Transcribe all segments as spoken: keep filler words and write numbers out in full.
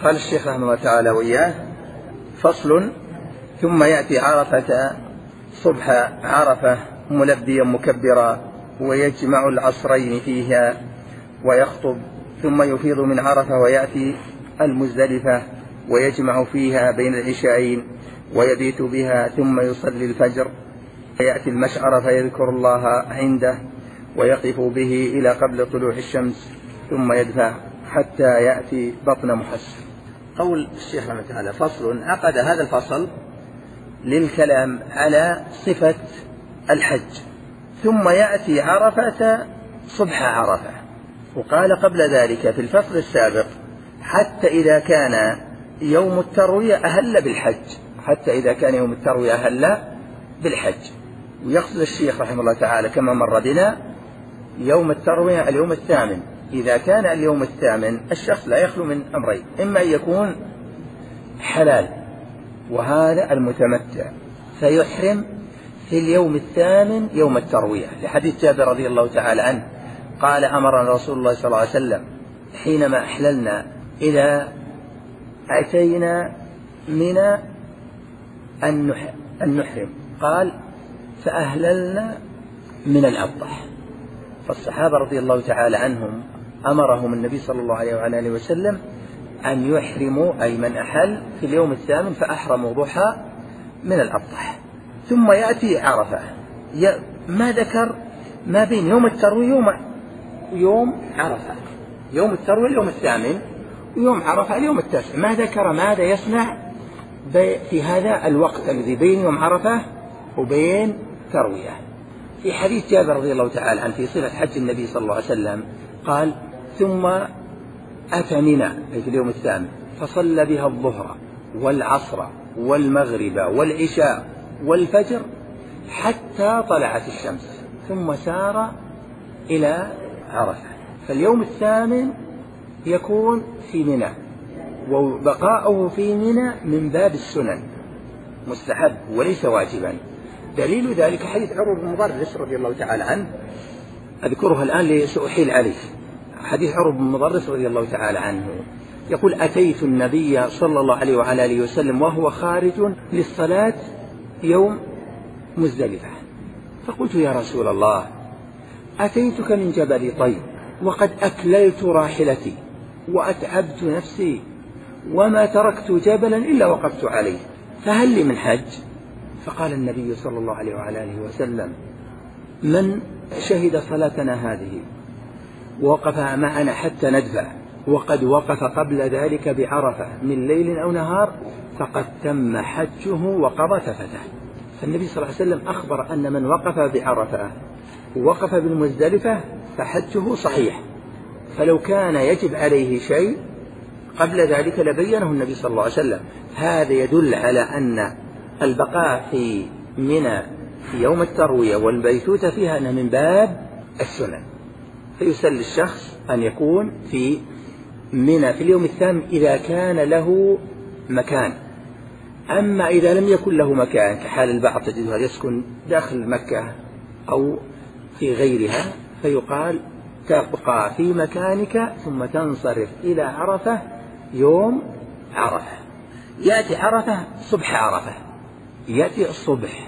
قال الشيخ رحمه الله تعالى وإياه: فصل: ثم يأتي عرفة صبح عرفة ملبيا مكبرا ويجمع العصرين فيها ويخطب، ثم يفيض من عرفة ويأتي المزدلفة ويجمع فيها بين العشاءين ويبيت بها، ثم يصلي الفجر، ويأتي المشعر فيذكر الله عنده ويقف به إلى قبل طلوع الشمس، ثم يدفع حتى يأتي بطن محسن. قول الشيخ رحمه الله تعالى: فصل. عقد هذا الفصل للكلام على صفة الحج. ثم يأتي عرفة صبح عرفة. وقال قبل ذلك في الفصل السابق: حتى إذا كان يوم التروية أهل بالحج، حتى إذا كان يوم التروية أهل بالحج. ويقصد الشيخ رحمه الله تعالى كما مر بنا يوم التروية اليوم الثامن. إذا كان اليوم الثامن الشخص لا يخلو من أمرين: إما أن يكون حلال وهذا المتمتع فيحرم في اليوم الثامن يوم التروية، لحديث جابر رضي الله تعالى عنه قال: أمرنا رسول الله صلى الله عليه وسلم حينما أحللنا إذا أتينا من أن نحرم، قال: فأهللنا من الأضحى. فالصحابة رضي الله تعالى عنهم أمرهم النبي صلى الله عليه وآله وسلم أن يحرموا، أي من أحل في اليوم الثامن فأحرموا ضحى من الأضحى. ثم يأتي عرفة، ما ذكر ما بين يوم التروية يوم يوم عرفة، يوم التروية اليوم الثامن ويوم عرفة اليوم التاسع، ما ذكر ماذا يصنع في هذا الوقت الذي بين يوم عرفة وبين تروية. في حديث جابر رضي الله تعالى عنه في صفة حج النبي صلى الله عليه وسلم قال: ثم أتى منى أي في اليوم الثامن فصلى بها الظهر والعصر والمغرب والعشاء والفجر حتى طلعت الشمس، ثم سار إلى عرفة. فاليوم الثامن يكون في منى، وبقاؤه في منى من باب السنن مستحب وليس واجبا. دليل ذلك حديث عروة بن مضرس رضي الله تعالى عنه، أذكرها الآن لسأحيل عليه. حديث عروة بن مضرس رضي الله تعالى عنه يقول: أتيت النبي صلى الله عليه وعلى آله وسلم وهو خارج للصلاة يوم مزدلفة، فقلت: يا رسول الله، أتيتك من جبل طيب وقد أكللت راحلتي وأتعبت نفسي وما تركت جبلا إلا وقفت عليه، فهل لي من حج؟ فقال النبي صلى الله عليه وعلى آله وسلم: من شهد صلاتنا هذه ووقف معنا حتى ندفع وقد وقف قبل ذلك بعرفة من ليل أو نهار فقد تم حجه وقضى تفته. فالنبي صلى الله عليه وسلم أخبر أن من وقف بعرفة ووقف بالمزدلفة فحجه صحيح، فلو كان يجب عليه شيء قبل ذلك لبينه النبي صلى الله عليه وسلم. هذا يدل على أن البقاء في منى في يوم التروية والبيتوتة فيها أنه من باب السنن، فيسل الشخص أن يكون في منى في اليوم الثامن إذا كان له مكان. أما إذا لم يكن له مكان كحال البعض تجده يسكن داخل مكة أو في غيرها، فيقال: تبقى في مكانك ثم تنصرف إلى عرفة يوم عرفة. يأتي عرفة صبح عرفة، يأتي الصبح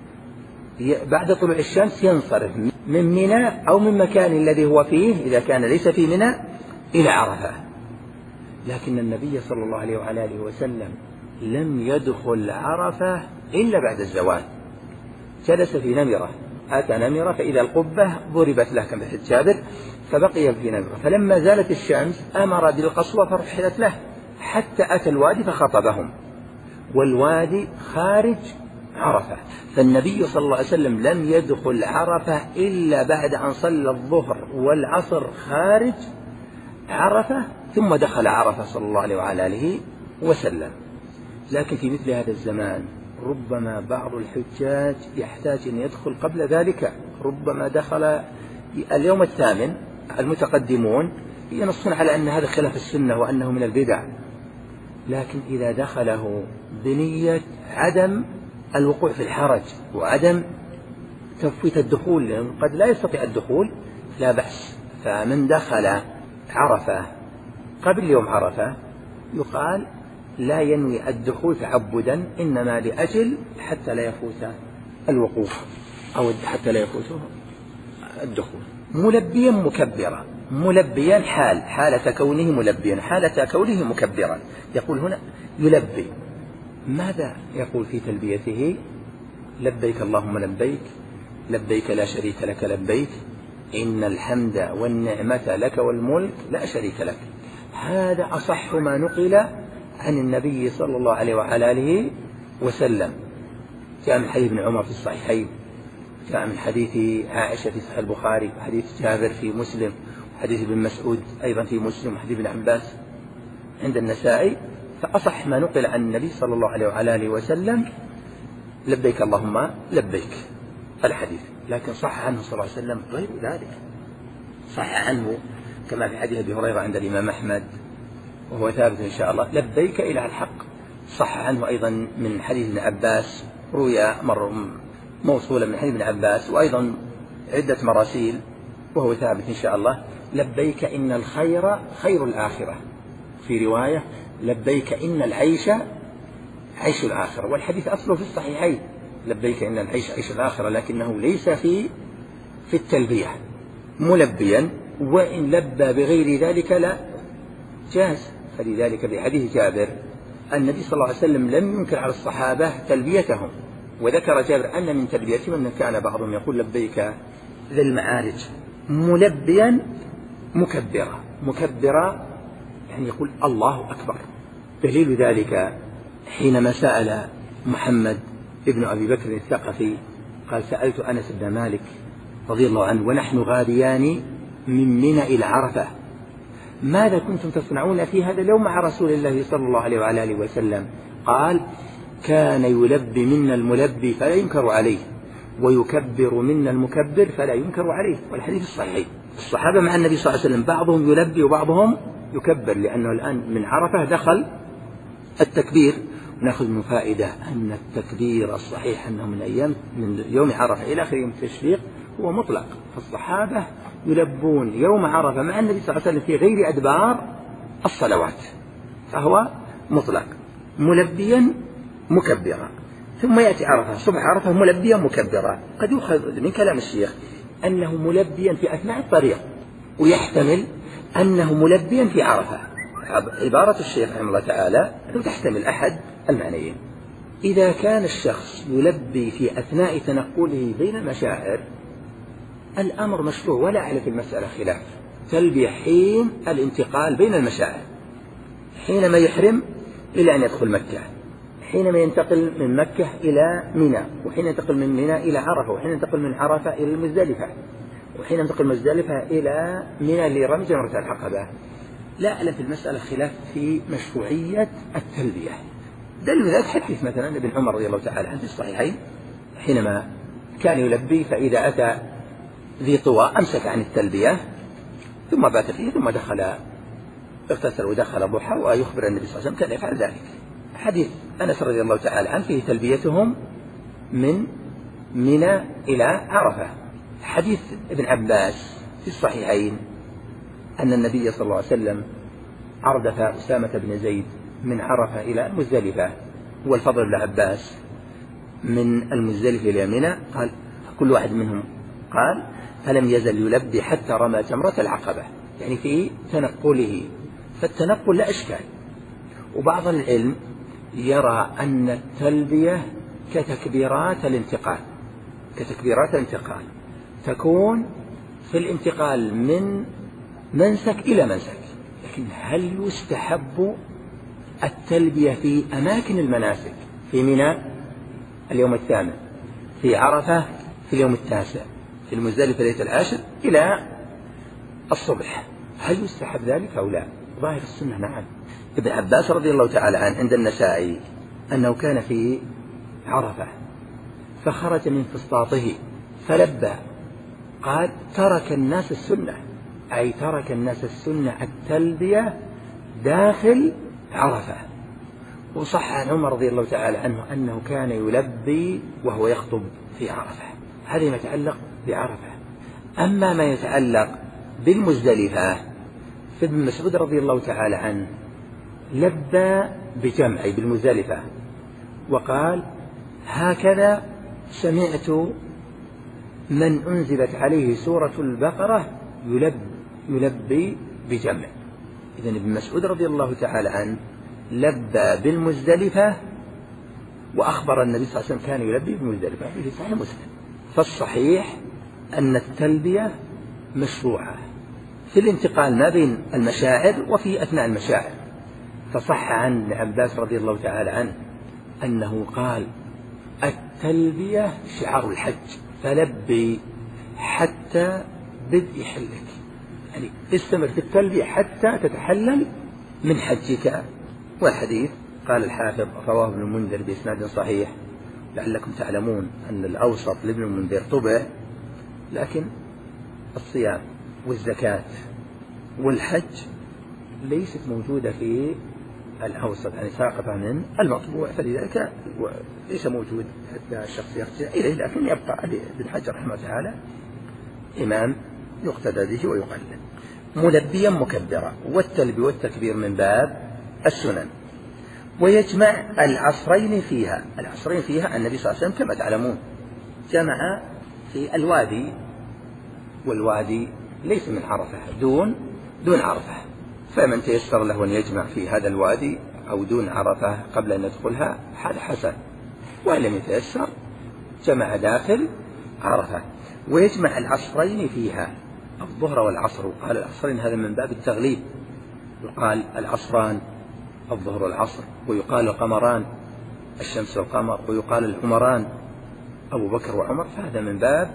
بعد طلوع الشمس ينصرف من منى أو من مكان الذي هو فيه إذا كان ليس في منى إلى عرفة. لكن النبي صلى الله عليه وعلى آله وسلم لم يدخل عرفة إلا بعد الزوال، جلس في نمرة، أتى نمرة فإذا القبة ضربت له كما في جابر فبقي في نمرة، فلما زالت الشمس أمر بالقصوى فرحلت له حتى أتى الوادي فخطبهم، والوادي خارج عرفة. فالنبي صلى الله عليه وسلم لم يدخل عرفة إلا بعد أن صلى الظهر والعصر خارج عرفة ثم دخل عرفة صلى الله عليه وعلى آله وسلم. لكن في مثل هذا الزمان ربما بعض الحجاج يحتاج أن يدخل قبل ذلك، ربما دخل اليوم الثامن. المتقدمون ينصون على أن هذا خلاف السنة وأنه من البدع، لكن إذا دخله بنية عدم الوقوع في الحرج وعدم تفويت الدخول، لأنه قد لا يستطيع الدخول، لا بأس. فمن دخل عرفة قبل يوم عرفة يقال لا ينوي الدخول تعبدا، إنما لأجل حتى لا يفوت الوقوف أو حتى لا يفوت الدخول. ملبيا مكبرا، ملبيا حال حالة كونه ملبيا، حالة كونه مكبرا. يقول هنا يلبي، ماذا يقول في تلبيته؟ لبيك اللهم لبيك، لبيك لا شريك لك لبيك، إن الحمد والنعمة لك والملك لا شريك لك. هذا أصح ما نقل عن النبي صلى الله عليه وعلى آله وسلم. جاء من حديث ابن عمر في الصحيحين، جاء من حديث عائشة في صحيح البخاري، وحديث جابر في مسلم، وحديث ابن مسعود أيضا في مسلم، وحديث ابن عباس عند النسائي. فأصح ما نقل عن النبي صلى الله عليه وعلى آله وسلم لبيك اللهم لبيك الحديث. لكن صح عنه صلى الله عليه وسلم غير ذلك، صح عنه كما في حديث أبي هريرة عند الإمام أحمد وهو ثابت إن شاء الله، لبيك إلى الحق. صح عنه أيضا من حديث ابن عباس، روي مر موصولا من حديث ابن عباس، وأيضا عدة مراسيل وهو ثابت إن شاء الله، لبيك إن الخير خير الآخرة. في رواية لبيك إن العيش عيش الآخرة، والحديث أصله في الصحيحين، لبيك إن العيش عيش الآخرة، لكنه ليس في في التلبية ملبيا، وإن لبى بغير ذلك لا جاز. فلذلك في حديث جابر النبي صلى الله عليه وسلم لم ينكر على الصحابة تلبيتهم، وذكر جابر أن من تلبيتهم أن كان بعضهم يقول لبيك ذي المعارج، ملبيا مكبرا، مكبرا يعني يقول الله أكبر. دليل ذلك حينما سأل محمد ابن أبي بكر الثقفي قال سألت أنس بن مالك رضي الله عنه ونحن غاديان من منى إلى عرفة، ماذا كنتم تصنعون في هذا اليوم مع رسول الله صلى الله عليه وعلى آله وسلم؟ قال كان يلبي منا الملبي فلا ينكر عليه، ويكبر منا المكبر فلا ينكر عليه. والحديث الصحيح. الصحابة مع النبي صلى الله عليه وسلم بعضهم يلبي وبعضهم يكبر، لأنه الآن من عرفة دخل التكبير. ونأخذ من فائدة أن التكبير الصحيح أنه من أيام من يوم عرفة إلى آخر يوم التشريق هو مطلق، فالصحابة يلبون يوم عرفة مع النبي صلى الله عليه وسلم في غير أدبار الصلوات، فهو مطلق ملبيا مكبرا. ثم يأتي عرفة صبح عرفة ملبيا مكبرا. قد يؤخذ من كلام الشيخ أنه ملبيا في أثناء الطريق، ويحتمل أنه ملبيا في عرفة. عبارة الشيخ رحمه الله تعالى أنه تحتمل أحد المعنيين. إذا كان الشخص يلبي في أثناء تنقله بين المشاعر الأمر مشروع ولا أعلى في المسألة خلاف. تلبية حين الانتقال بين المشاعر، حينما يحرم إلى أن يدخل مكة، حينما ينتقل من مكة إلى منى، وحين ينتقل من منى إلى عرفة، وحين ينتقل من عرفة إلى المزدلفة، وحين ينتقل من المزدلفة إلى منى لرمي جمرة العقبة. لا أعلم في المسألة خلاف في مشروعية التلبية. دل ذلك حديث مثلا ابن عمر رضي الله تعالى عنه في الصحيحين حينما كان يلبي فإذا أتى ذي طوى أمسك عن التلبية ثم بات فيه ثم دخل اغتسل ودخل ضحى، ويخبر النبي صلى الله عليه وسلم كان يفعل ذلك. حديث أنس رضي الله تعالى عنه فيه تلبيتهم من منى إلى عرفة. حديث ابن عباس في الصحيحين أن النبي صلى الله عليه وسلم أردف أسامة بن زيد من عرفة إلى المزدلفة، هو الفضل بن عباس من المزدلفة إلى منى، قال كل واحد منهم قال فلم يزل يلبي حتى رمى جمرة العقبة، يعني في تنقله. فالتنقل لا إشكال. وبعض العلم يرى أن التلبية كتكبيرات الانتقال، كتكبيرات الانتقال تكون في الانتقال من منسك إلى منسك. لكن هل يستحب التلبية في أماكن المناسك؟ في منى اليوم الثامن، في عرفة في اليوم التاسع، في المزدلفة ليلة العاشر إلى الصبح، هل يستحب ذلك أو لا؟ ظاهر السنة نعم. ابن عباس رضي الله تعالى عنه عند النسائي أنه كان في عرفة فخرج من فسطاطه فلبى، قال ترك الناس السنة، أي ترك الناس السنة التلبية داخل عرفة. وصح عن عمر رضي الله تعالى عنه أنه كان يلبي وهو يخطب في عرفة. هذا ما يتعلق بعرفة. أما ما يتعلق بالمزدلفة فابن مسعود رضي الله تعالى عنه لبى بجمع بالمزدلفة وقال هكذا سمعت من أنزلت عليه سورة البقرة يلب يلبي بجمع. إذن ابن مسعود رضي الله تعالى عنه لبى بالمزدلفة وأخبر النبي صلى الله عليه وسلم كان يلبي بالمزدلفة في صحيح مسلم. فالصحيح أن التلبية مشروعة في الانتقال ما بين المشاعر وفي أثناء المشاعر. فصح عن ابن عباس رضي الله تعالى عنه أنه قال التلبية شعار الحج فلبي حتى بدء حلك، يعني استمر في التلبية حتى تتحلل من حجك. والحديث قال الحافظ رواه ابن المنذر بإسناد صحيح. لعلكم تعلمون أن الأوسط لابن المنذر طبع، لكن الصيام والزكاة والحج ليست موجودة في الأوسط، يعني ساقطة من المطبوع، فلذلك ليس موجود حتى الشخص يرجع إليه، لكن يبقى علي بن حجر رحمه الله تعالى إمام يقتدى به ويقلد. ملبيا مكبرا، والتلبي والتكبير من باب السنن. ويجمع العصرين فيها، العصرين فيها النبي صلى الله عليه وسلم كما تعلمون جمع في الوادي، والوادي ليس من عرفة، دون دون عرفة، فمن تيسر له أن يجمع في هذا الوادي أو دون عرفة قبل أن يدخلها هذا حسن، وإن لم يتيسر جمع داخل عرفة. ويجمع العصرين فيها، الظهر والعصر، قال العصرين هذا من باب التغليب، يقال العصران الظهر والعصر، ويقال القمران الشمس والقمر، ويقال العمران أبو بكر وعمر، فهذا من باب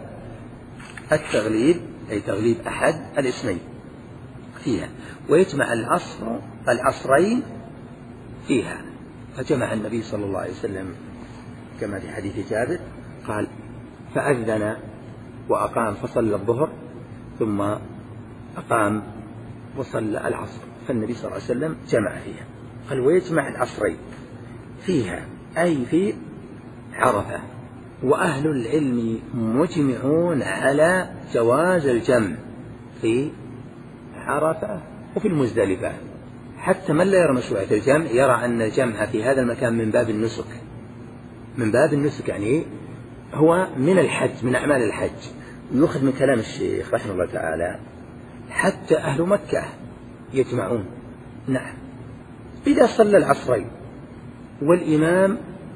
التغليب، أي تغليب أحد الاسمين فيها. ويجمع العصر العصرين فيها، فجمع النبي صلى الله عليه وسلم كما في حديث جابر قال فأذن وأقام فصلى الظهر ثم أقام وصلى العصر، فالنبي صلى الله عليه وسلم جمع فيها. قال ويجمع العصرين فيها أي في عرفة. وأهل العلم مجمعون على جواز الجمع في عرفة وفي المزدلفة، حتى من لا يرى مشروعية الجمع يرى أن الجمع في هذا المكان من باب النسك، من باب النسك يعني هو من الحج، من أعمال الحج. ويؤخذ من كلام الشيخ رحمه الله تعالى حتى أهل مكة يجمعون. نعم، إذا صلى العصرين والإمام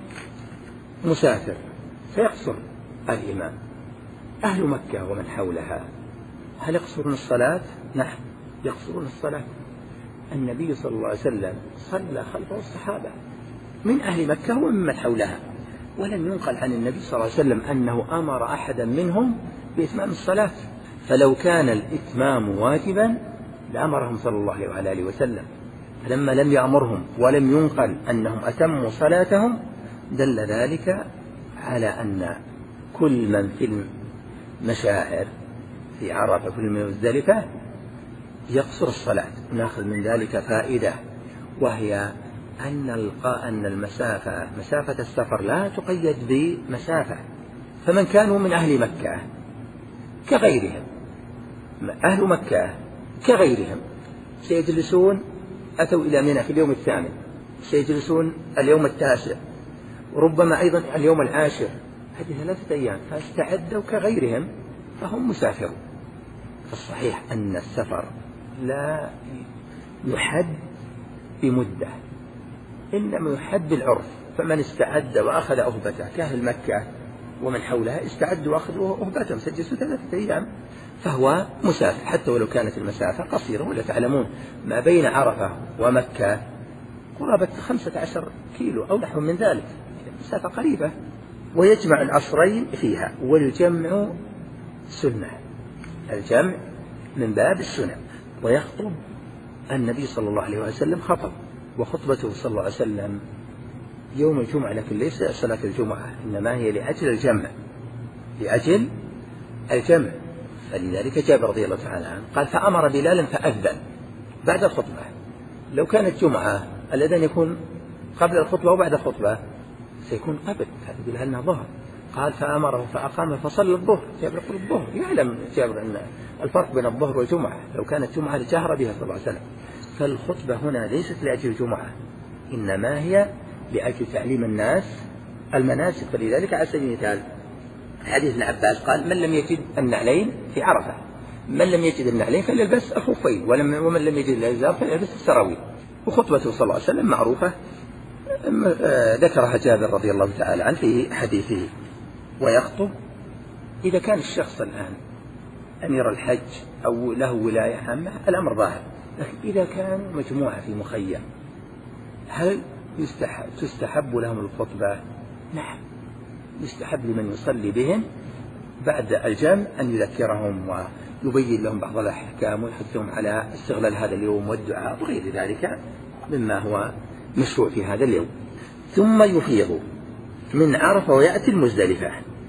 مسافر فيقصر الإمام. أهل مكة ومن حولها هل يقصرون الصلاة؟ نعم يقصرون الصلاة. النبي صلى الله عليه وسلم صلى خلفه الصحابة من أهل مكة ومن حولها، ولم ينقل عن النبي صلى الله عليه وسلم أنه أمر أحدا منهم بإتمام الصلاة، فلو كان الإتمام واجبا لأمرهم صلى الله عليه وسلم، فلما لم يأمرهم ولم ينقل أنهم أتموا صلاتهم دل ذلك على أن كل من في المشاعر في عرفة كل من مزدلفة يقصر الصلاة. نأخذ من ذلك فائدة، وهي أن أن المسافة مسافة السفر لا تقيد بمسافة، فمن كانوا من أهل مكة كغيرهم، أهل مكة كغيرهم سيجلسون، أتوا إلى منى في اليوم الثامن، سيجلسون اليوم التاسع، وربما أيضا اليوم العاشر، هذه ثلاثة أيام، فاستعدوا كغيرهم فهم مسافرون. فالصحيح أن السفر لا يحد بمدة، إنما يحد بالعرف، فمن استعد وأخذ أهبته كأهل مكة ومن حولها استعدوا وأخذوا أهبتهم سجلوا ثلاثة أيام فهو مسافر، حتى ولو كانت المسافة قصيرة. ولا تعلمون ما بين عرفة ومكة قرابة خمسة عشر كيلو أو نحو من ذلك، مسافة قريبة. ويجمع العصرين فيها، والجمع سنة، الجمع من باب السنة. ويخطب النبي صلى الله عليه وسلم خطب، وخطبته صلى الله عليه وسلم يوم الجمعة، لكن ليس صلاة الجمعة، إنما هي لأجل الجمع، لأجل الجمع. فلذلك جابر رضي الله تعالى عنه قال فأمر بلالا فأذن بعد الخطبة. لو كانت جمعة الأذان يكون قبل الخطبة وبعد الخطبة، سيكون قبل، هذا يدل أنها ظهر. قال فأمره فأقام فصلى الظهر. جابر يقول الظهر، يعلم جابر أن الفرق بين الظهر والجمعة، لو كانت جمعة لجهر بها صلى الله عليه وسلم، فالخطبة هنا ليست لأجل الجمعة، إنما هي لأجل تعليم الناس المناسك. فلذلك على سبيل المثال حديث ابن عباس قال: من لم يجد النعلين في عرفة، من لم يجد النعلين فليلبس الخفين، ومن لم يجد الإزار فليلبس السراويل. وخطبته صلى الله عليه وسلم معروفة، ذكرها جابر رضي الله تعالى عنه في حديثه. ويخطب إذا كان الشخص الآن أمير الحج أو له ولاية عامة الأمر ظاهر، لكن إذا كانوا مجموعة في مخيم هل يستحب تستحب لهم الخطبة؟ نعم، يستحب لمن يصلي بهم بعد الجمع أن يذكرهم ويبين لهم بعض الأحكام ويحثهم على استغلال هذا اليوم والدعاء وغير ذلك مما هو مشروع في هذا اليوم. ثم يفيض من عرفة ويأتي المزدلفة،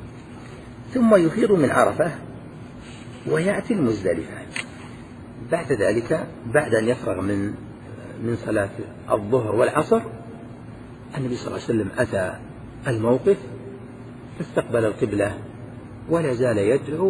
ثم يفيض من عرفة ويأتي المزدلفة. بعد ذلك بعد أن يفرغ من من صلاة الظهر والعصر النبي صلى الله عليه وسلم أتى الموقف استقبل القبلة ولا زال يدعو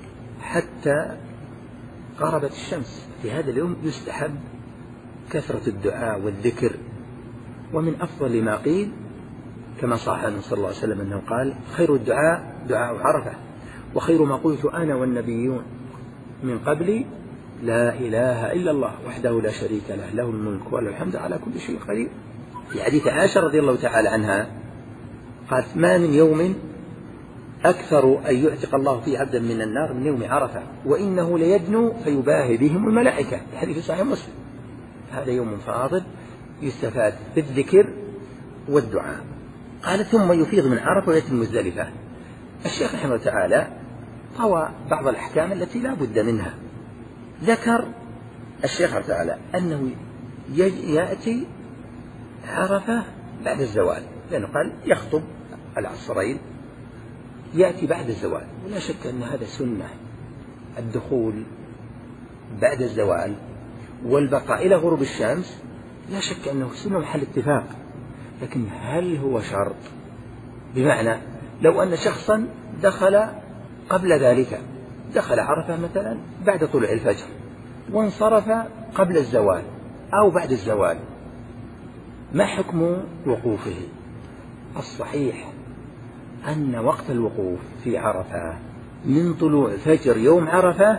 حتى غربت الشمس. في هذا اليوم يستحب كثرة الدعاء والذكر، ومن أفضل ما قيل كما صح عنه صلى الله عليه وسلم أنه قال: خير الدعاء دعاء عرفة، وخير ما قلت أنا والنبيون من قبلي لا إله إلا الله وحده لا شريك له، له الملك وله الحمد على كل شيء قدير. في حديث عائشة رضي الله تعالى عنها قالت: ما من يوم أكثر أن يعتق الله فيه عبدا من النار من يوم عرفة، وإنه ليدنو فيباهي بهم الملائكة. الحديث صحيح مسلم. هذا يوم فاضل يستفاد بالذكر والدعاء. قال: ثم يفيض من عرفة ويأتي المزدلفة. الشيخ رحمه الله تعالى طوى بعض الأحكام التي لا بد منها. ذكر الشيخ رحمه الله تعالى أنه يأتي عرفة بعد الزوال، لأنه قال يخطب العصرين يأتي بعد الزوال، ولا شك أن هذا سنة، الدخول بعد الزوال والبقاء إلى غروب الشمس لا شك أنه سنة محل اتفاق. لكن هل هو شرط؟ بمعنى لو أن شخصا دخل قبل ذلك، دخل عرفة مثلا بعد طلوع الفجر وانصرف قبل الزوال أو بعد الزوال، ما حكم وقوفه؟ الصحيح أن وقت الوقوف في عرفة من طلوع فجر يوم عرفة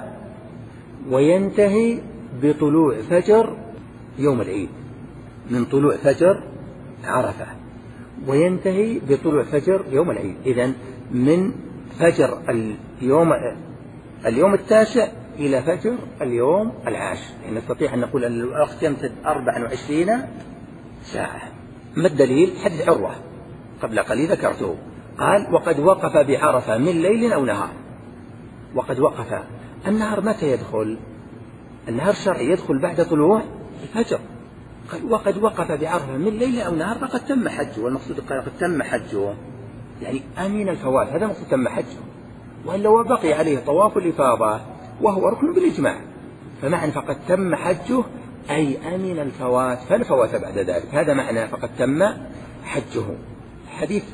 وينتهي بطلوع فجر يوم العيد، من طلوع فجر عرفة وينتهي بطلوع فجر يوم العيد. إذن من فجر اليوم اليوم التاسع إلى فجر اليوم العاشر، يعني نستطيع أن نقول أن الوقت يمتد أربع وعشرين ساعة. ما الدليل؟ حديث عروة قبل قليل ذكرته، قال: وقد وقف بعرفة من ليل أو نهار. وقد وقف، النهار متى يدخل؟ النهار شرعي يدخل بعد طلوع الفجر. قال: وقد وقف بعرفة من ليل أو نهار فقد تم حجه. والمقصود قال قد تم حجه يعني أمين الفوات، هذا مقصود تم حجه. وإلا وبقي عليه طواف الإفاضة وهو ركن بالإجماع، فمعنى فقد تم حجه أي أمين الفوات فالفوات بعد ذلك، هذا معنى فقد تم حجه. حديث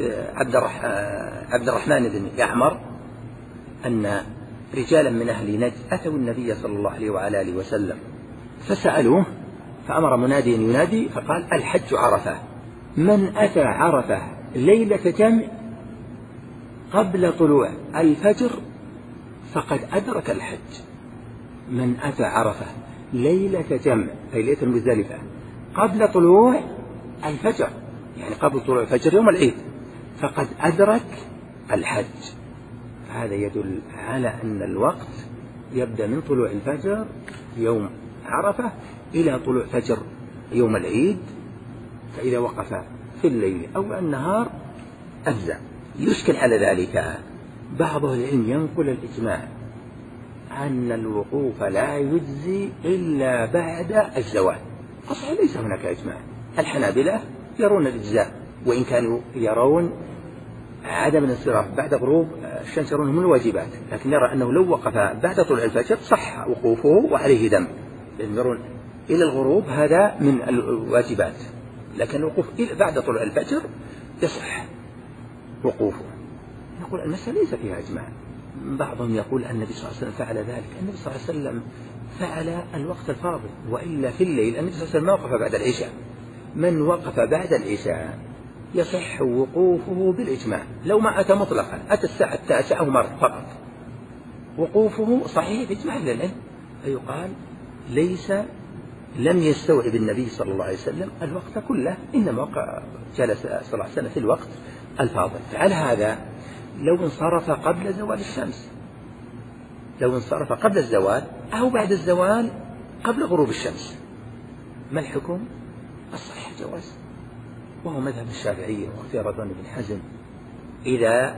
عبد الرحمن بن يعمر أن رجالا من أهل نجد أتوا النبي صلى الله عليه وعلى آله وسلم فسألوه، فأمر مناديا ينادي فقال: الحج عرفة، من أتى عرفة ليلة جمع قبل طلوع الفجر فقد أدرك الحج. من أتى عرفة ليلة جمع أي ليلة المزدلفة قبل طلوع الفجر، يعني قبل طلوع الفجر يوم العيد، فقد أدرك الحج. هذا يدل على أن الوقت يبدأ من طلوع الفجر يوم عرفة إلى طلوع فجر يوم العيد، فإذا وقف في الليل أو النهار أجزأ. يشكل على ذلك بعض العلم ينقل الإجماع أن الوقوف لا يجزي إلا بعد الزوال. أصلا ليس هناك إجماع. الحنابلة يرون الإجزاء، وإن كانوا يرون عدم الانصراف بعد غروب الشمس يرونه من الواجبات، لكن نرى أنه لو وقف بعد طلوع الفجر صح وقوفه وعليه دم، لأن يرون إلى الغروب هذا من الواجبات، لكن الوقوف بعد طلوع الفجر يصح وقوفه. نقول المسألة ليس فيها إجماع. بعضهم يقول النبي صلى الله عليه وسلم فعل ذلك. النبي صلى الله عليه وسلم فعل الوقت الفاضل، وإلا في الليل النبي صلى الله عليه وسلم ما وقف بعد العشاء. من وقف بعد العشاء يصح وقوفه بالإجماع، لو ما أتى مطلقا، أتى الساعة التاسعة ومر فقط، وقوفه صحيح بإجماع أهل العلم، فيقال ليس لم يستوعب النبي صلى الله عليه وسلم الوقت كله، إنما جلس صلى الله عليه وسلم في الوقت الفاضل. فعلى هذا لو انصرف قبل زوال الشمس، لو انصرف قبل الزوال أو بعد الزوال قبل غروب الشمس، ما الحكم؟ الصحيح الجواز، وهو مذهب الشافعية واختيار ابن حزم. إذا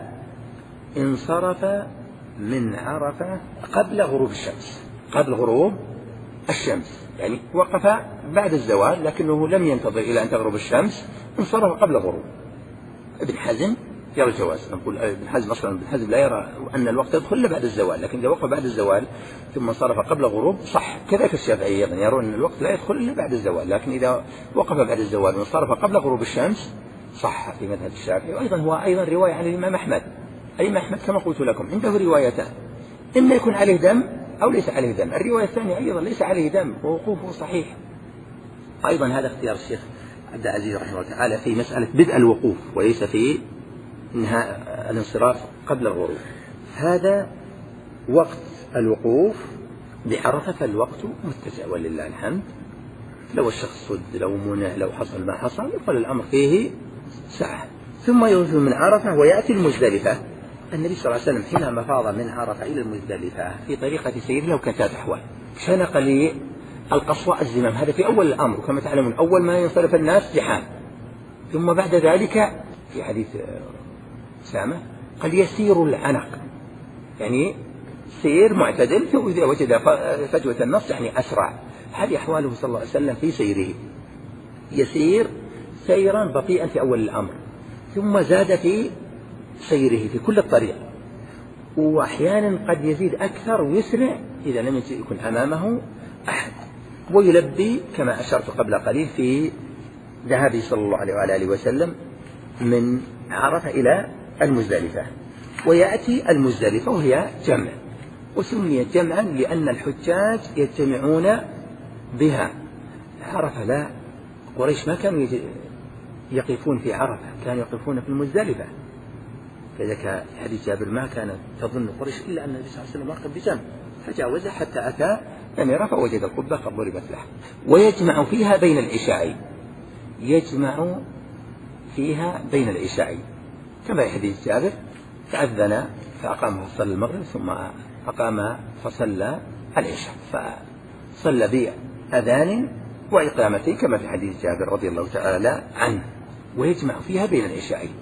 انصرف من عرفة قبل غروب الشمس، قبل غروب الشمس، يعني وقف بعد الزوال لكنه لم ينتظر إلى أن تغرب الشمس، انصرف قبل غروب. ابن حزم يرى الجواز. نقول ابن حزم أصلا ابن حزم لا يرى أن الوقت يدخل إلا بعد الزوال، لكن إذا وقف بعد الزوال ثم انصرف قبل غروب صح. كذلك الشافعية يعني يرون أن الوقت لا يدخل إلا بعد الزوال، لكن إذا وقف بعد الزوال وانصرف قبل غروب الشمس صح في مذهب الشافعي. وأيضا هو أيضا رواية عن الإمام أحمد. الإمام أحمد كما قلت لكم عنده روايتان، إما يكون عليه دم أو ليس عليه دم. الرواية الثانية أيضا ليس عليه دم ووقوفه صحيح. أيضا هذا اختيار الشيخ عبد العزيز رحمه الله تعالى في مسألة بدء الوقوف وليس في انهاء الانصراف قبل الغروب. هذا وقت الوقوف بعرفة، فالوقت متسع ولله الحمد. لو الشخص صد، لو منع، لو حصل ما حصل، يقول الأمر فيه ساعة. ثم يوجد من عرفة ويأتي المزدلفة. النبي صلى الله عليه وسلم حينما فاض من عرفة إلى المزدلفة في طريقة سيره له كانت أحوال، شنق للقصواء الزمام، هذا في أول الأمر. كما تعلمون أول ما ينصرف الناس زحام، ثم بعد ذلك في حديث سامة قد يسير العنق، يعني سير معتدل، فإذا وجد فجوة النص يعني أسرع. هذه أحواله صلى الله عليه وسلم في سيره، يسير سيرا بطيئا في أول الأمر، ثم زاد في سيره في كل الطريق، وأحيانا قد يزيد أكثر ويسرع إذا لم يكن أمامه أحد، ويلبي كما أشرت قبل قليل في ذهابه صلى الله عليه وآله وسلم من عرفة إلى المزدلفة. ويأتي المزدلفة وهي جمع، وسميت جمعا لأن الحجاج يجتمعون بها. عرفة لا، قريش ما كانوا يقفون في عرفة، كانوا يقفون في المزدلفة. كذلك حديث جابر ما كانت تظن قريش إلا أن النبي صلى الله عليه وسلم واقف بجنب، فجاوز حتى أتى نمرة فوجد القبة قد ضربت له. ويجمع فيها بين العشاءين، يجمع فيها بين العشاءين كما في حديث جابر، فأذن فأقام فصلى المغرب ثم أقام فصلى العشاء، فصلى بأذان وإقامتين كما في حديث جابر رضي الله تعالى عنه. ويجمع فيها بين العشاءين،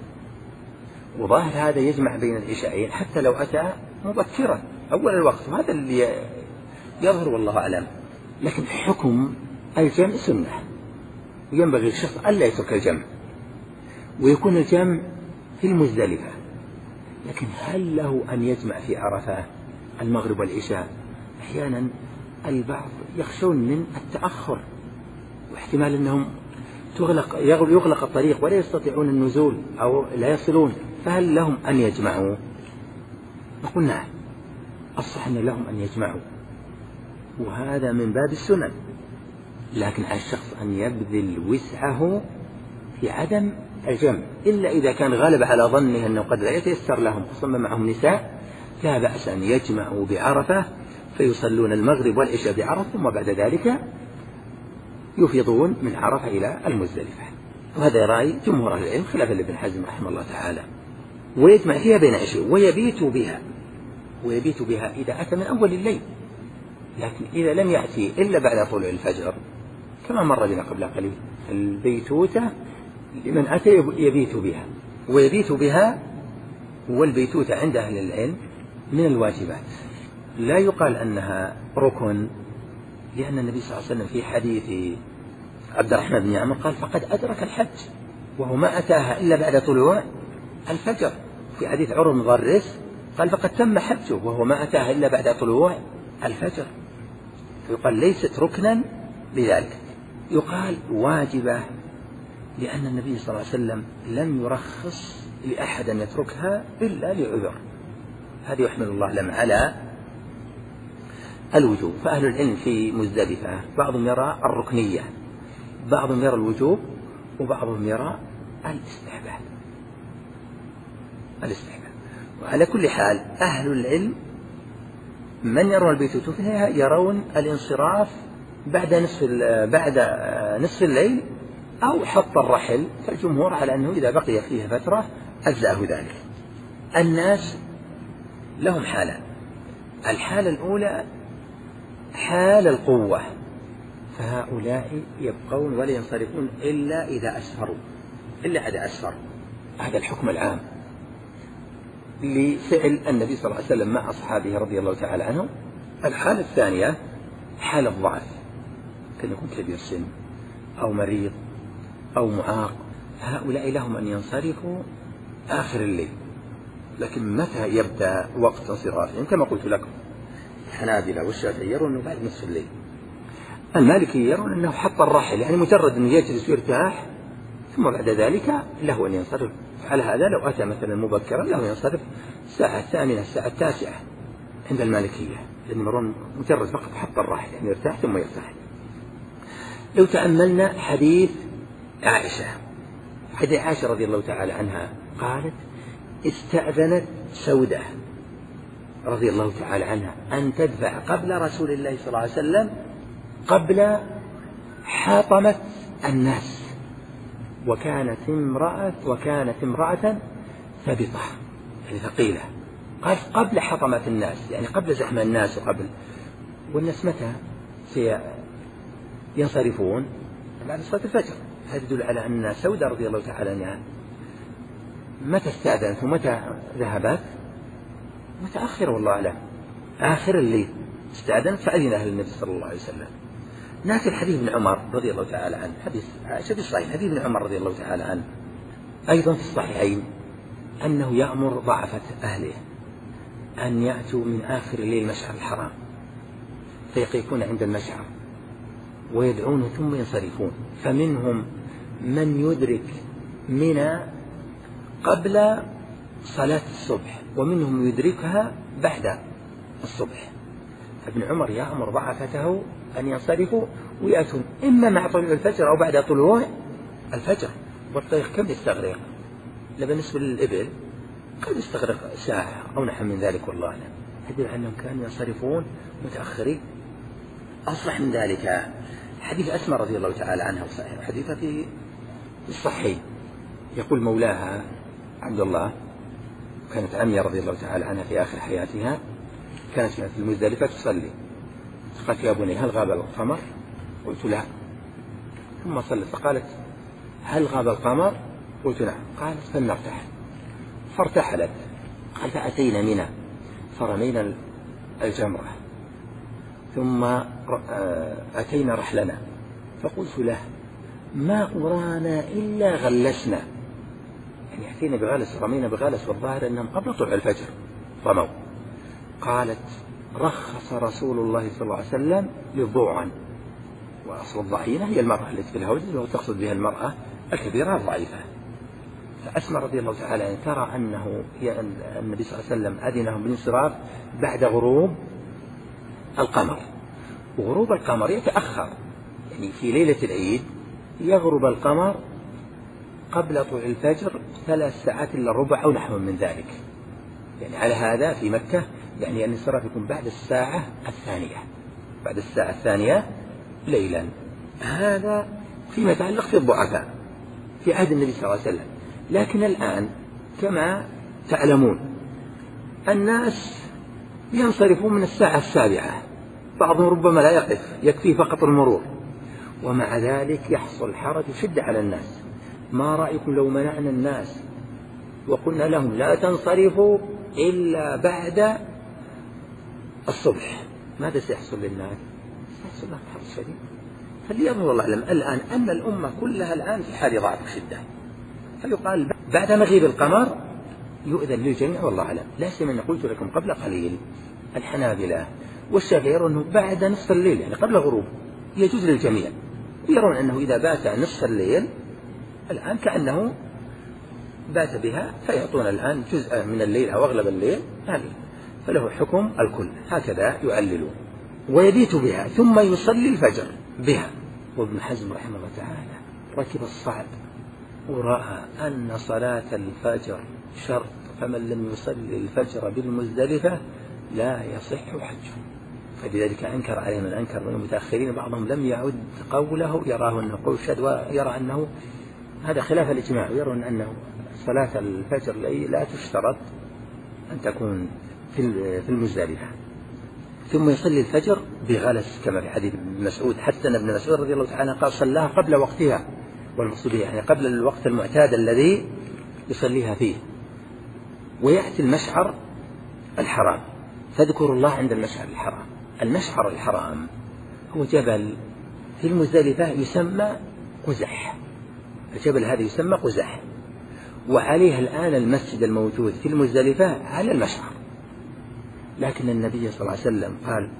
وظاهر هذا يجمع بين العشاءين حتى لو أتى مبكرا أول الوقت، وهذا اللي يظهر والله أعلم. لكن حكم الجمع سنة، ينبغي الشخص ألا يترك الجمع، ويكون الجمع في المزدلفة. لكن هل له أن يجمع في عرفة المغرب والعشاء؟ أحيانا البعض يخشون من التأخر، واحتمال أنهم تغلق يغلق الطريق ولا يستطيعون النزول أو لا يصلون، فهل لهم أن يجمعوا؟ نقول نعم، الصح أن لهم أن يجمعوا، وهذا من باب السنن. لكن على الشخص أن يبذل وسعه في عدم الجمع، إلا إذا كان غالب على ظنه أنه قد لا يتيسر لهم، خصوصا معهم نساء، لا بأس أن يجمعوا بعرفة فيصلون المغرب والعشاء بعرفة، ثم بعد ذلك يفيضون من عرفة إلى المزدلفة. وهذا رأي جمهور أهل العلم خلافا لابن حزم رحمه الله تعالى. ويجمع فيها بين عشاء ويبيت بها، ويبيت بها إذا أتى من أول الليل. لكن إذا لم يأتي إلا بعد طلوع الفجر كما مر بنا قبل قليل، البيتوتة لمن أتى يبيت بها، ويبيت بها. والبيتوتة عند أهل العلم من الواجبات، لا يقال أنها ركن، لأن النبي صلى الله عليه وسلم في حديث عبد الرحمن بن عمرو قال فقد أدرك الحج، وهو ما أتاها إلا بعد طلوع الفجر. في حديث عروة بن ضرس قال فقد تم حجه وهو ما أتاها إلا بعد طلوع الفجر، فيقال ليست ركنا بذلك. يقال واجبة لأن النبي صلى الله عليه وسلم لم يرخص لأحد أن يتركها إلا لعذر. هذه يحمل الله لم على الوجوب. فأهل العلم في مزدلفة بعضهم يرى الركنية، بعضهم يرى الوجوب، وبعضهم يرى الاستحباب الاستحباب وعلى كل حال أهل العلم من يرون البيتوتة فيها يرون الانصراف بعد نصف بعد نصف الليل أو حط الرحل، فالجمهور على أنه إذا بقي فيها فترة أجزأه ذلك. الناس لهم حالان: الحالة الأولى حال القوة، فهؤلاء يبقون ولا ينصرفون إلا إذا أسفروا إلا إذا أسفروا. هذا الحكم العام لفعل النبي صلى الله عليه وسلم مع أصحابه رضي الله تعالى عنهم. الحالة الثانية حال الضعف، كان يكون كبير سن أو مريض أو معاق، هؤلاء لهم أن ينصرفوا آخر الليل. لكن متى يبدأ وقت انصرافهم؟ كما قلت لكم الحنابلة والشافعية يرون أنه بعد نصف الليل، المالكي يرون أنه حط الرحل، يعني مجرد أنه يجلس ويرتاح ثم بعد ذلك له أن ينصرف. على هذا لو أتى مثلا مبكرا له ينصرف الساعة الثامنة الساعة التاسعة عند المالكية، لأن يرون مجرد فقط حط الرحل يعني يرتاح ثم يرتاح. لو تأملنا حديث عائشة، حديث عائشة رضي الله تعالى عنها قالت: استأذنت سودة رضي الله تعالى عنها أن تدفع قبل رسول الله صلى الله عليه وسلم قبل حاطمة الناس، وكانت امرأة وكانت امرأة ثبطة يعني ثقيلة. قال قبل حطمة الناس يعني قبل زحم الناس، وقبل والناس متى ينصرفون؟ بعد صلاة الفجر. هذا يدل على أن سودة رضي الله تعالى عنها متى استأذنت ومتى ذهبت؟ متأخر والله أعلم، آخر الليل استأذنت فأذن أهل النبي صلى الله عليه وسلم. ناتي الحديث ابن عمر رضي الله تعالى عنه، حديث عائشة في الصحيح، حديث ابن عمر رضي الله تعالى عنه أيضا في الصحيحين أنه يأمر ضعفة أهله أن يأتوا من آخر الليل مشعر الحرام فيقيفون عند المشعر ويدعون ثم ينصرفون. فمنهم من يدرك منى قبل صلاة الصبح، ومنهم يدركها بعد الصبح. ابن عمر يأمر ضعفته أن ينصرفوا ويأتون إما مع طلوع الفجر أو بعد طلوع الفجر. والطريق كم يستغرق؟ بالنسبة للإبل قد يستغرق ساعة أو نحو من ذلك والله أعلم. يدل أنهم كانوا ينصرفون متأخرين. أصلح من ذلك حديث أسماء رضي الله تعالى عنها وصحيح حديثة في الصحيح، يقول مولاها عبد الله، كانت عمية رضي الله تعالى عنها في آخر حياتها، كانت في المزدلفة تصلي، قالت: يا بني هل غاب القمر؟ قلت: لا. ثم صلت فقالت: هل غاب القمر؟ قلت: نعم. قالت: فلنرتحل. فارتحلت. قال: فأتينا منى فرمينا الجمرة ثم أتينا رحلنا، فقلت له: ما أرانا إلا غلسنا، يعني أتينا بغالس، رمينا بغالس، والظاهر أنهم قبل طلوع الفجر رموا. قالت: رخص رسول الله صلى الله عليه وسلم للضوعن، وأصل الضعينة هي المرأة التي في الهوجة، وتقصد بها المرأة الكبيرة الضعيفة. فأسمى رضي الله تعالى أن ترى أنه النبي صلى الله عليه وسلم أذنهم بالانصراف بعد غروب القمر، وغروب القمر يتأخر، يعني في ليلة العيد يغرب القمر قبل طلوع الفجر ثلاث ساعات إلا ربع أو نحو من ذلك. يعني على هذا في مكة يعني الانصراف يكون بعد الساعة الثانية بعد الساعة الثانية ليلا. هذا فيما يتعلق في الضعفاء في عهد النبي صلى الله عليه وسلم. لكن الآن كما تعلمون الناس ينصرفون من الساعة السابعة، بعضهم ربما لا يقف، يكفي فقط المرور، ومع ذلك يحصل حرج شدة على الناس. ما رأيكم لو منعنا الناس وقلنا لهم لا تنصرفوا إلا بعد الصبح؟ ماذا سيحصل للناس؟ سيحصل لهم حرج شديد. فليظهر الله أعلم الآن أن الأمة كلها الآن في حال ضعف وشدة، فيقال بعد مغيب القمر يؤذن للجميع والله أعلم. لا سيما أن قلت لكم قبل قليل الحنابلة والشافعية يرون أنه بعد نصف الليل يعني قبل الغروب يجوز للجميع، يرون أنه إذا بات نصف الليل الآن كأنه بات بها، فيعطون الآن جزء من الليل أو أغلب الليل هذه، فله حكم الكل، هكذا يعللون. ويبيت بها ثم يصلي الفجر بها. وابن حزم رحمه الله تعالى ركب الصعب ورأى أن صلاة الفجر شرط، فمن لم يصلي الفجر بالمزدلفة لا يصح حجه، فلذلك أنكر عليه من أنكر من المتأخرين. بعضهم لم يعد قوله، يراه أنه قول شد، ويرى أنه هذا خلاف الإجماع، ويرون أنه صلاة الفجر لا تشترط أن تكون في المزدلفة. ثم يصلي الفجر بغلس كما في حديث ابن مسعود، حتى أن ابن مسعود رضي الله تعالى قال صلاها قبل وقتها، والمقصود يعني قبل الوقت المعتاد الذي يصليها فيه. ويأتي المشعر الحرام فاذكروا الله عند المشعر الحرام. المشعر الحرام هو جبل في المزدلفة يسمى قزح، الجبل هذا يسمى قزح، وعليه الآن المسجد الموجود في المزدلفة على المشعر. لكن النبي صلى الله عليه وسلم قال